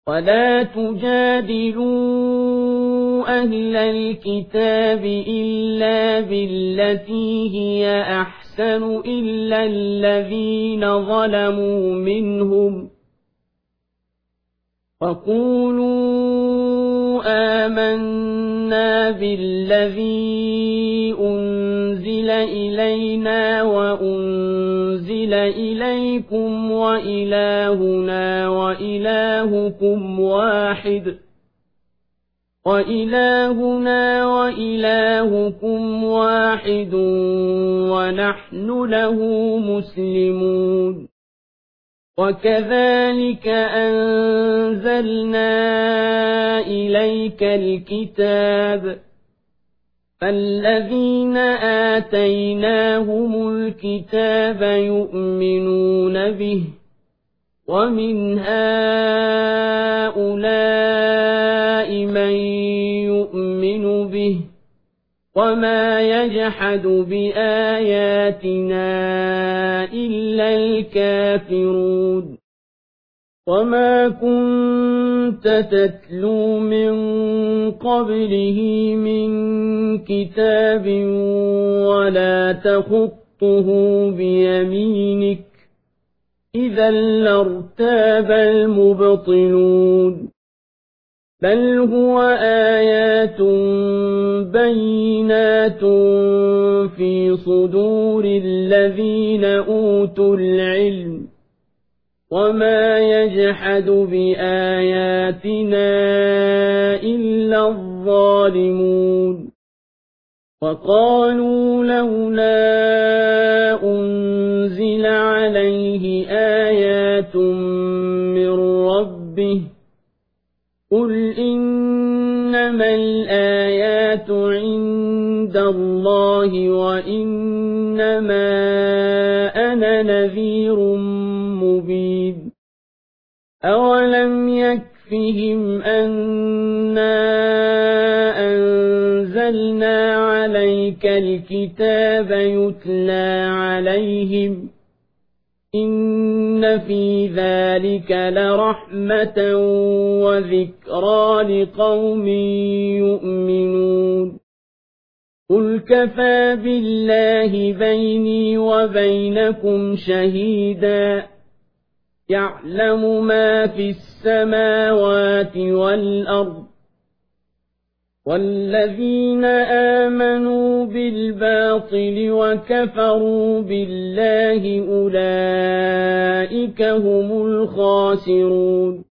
ولا تجادلوا أهل الكتاب إلا بالتي هي أحسن إلا الذين ظلموا منهم وقولوا آمنا بالذي أنزل إلينا وأنزل إليكم وإلهنا وإلهكم واحد ونحن له مسلمون وكذلك أنزلنا إليك الكتاب فالذين آتيناهم الكتاب يؤمنون به ومن هؤلاء من يؤمن به وما يجحد بآياتنا إلا الكافرون وما كنت تتلو من قبله من كتاب ولا تخطه بيمينك إذا لارتاب المبطلون بل هو آيات بينات في صدور الذين أوتوا العلم وما يجحد بآياتنا إلا الظالمون وقالوا لولا أنزل عليه آيات من ربه قل إنما الآيات عند الله وإنما أنا نذير مبين أولم يكفهم أنا أنزلنا عليك الكتاب يتلى عليهم إن في ذلك لرحمة وذكرى لقوم يؤمنون قل كفى بالله بيني وبينكم شهيدا يعلم ما في السماوات والأرض والذين آمنوا بالباطل وكفروا بالله أولئك هم الخاسرون